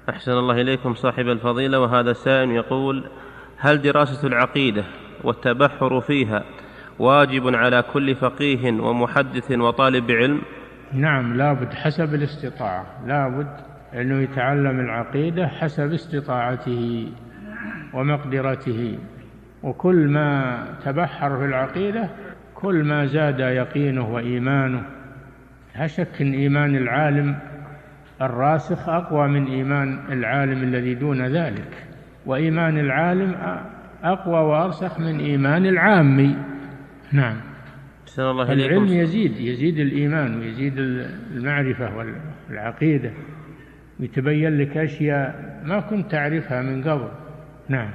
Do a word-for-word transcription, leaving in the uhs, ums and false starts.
أحسن الله إليكم صاحب الفضيلة. وهذا سائل يقول: هل دراسة العقيدة والتبحر فيها واجب على كل فقيه ومحدث وطالب علم؟ نعم، لابد حسب الاستطاعة، لابد أنه يتعلم العقيدة حسب استطاعته ومقدرته، وكل ما تبحر في العقيدة كل ما زاد يقينه وإيمانه. لا شك أن إيمان العالم الراسخ أقوى من إيمان العالم الذي دون ذلك، وإيمان العالم أقوى وأرسخ من إيمان العامي. نعم، العلم يزيد يزيد الإيمان ويزيد المعرفة والعقيدة، ويتبين لك أشياء ما كنت تعرفها من قبل. نعم.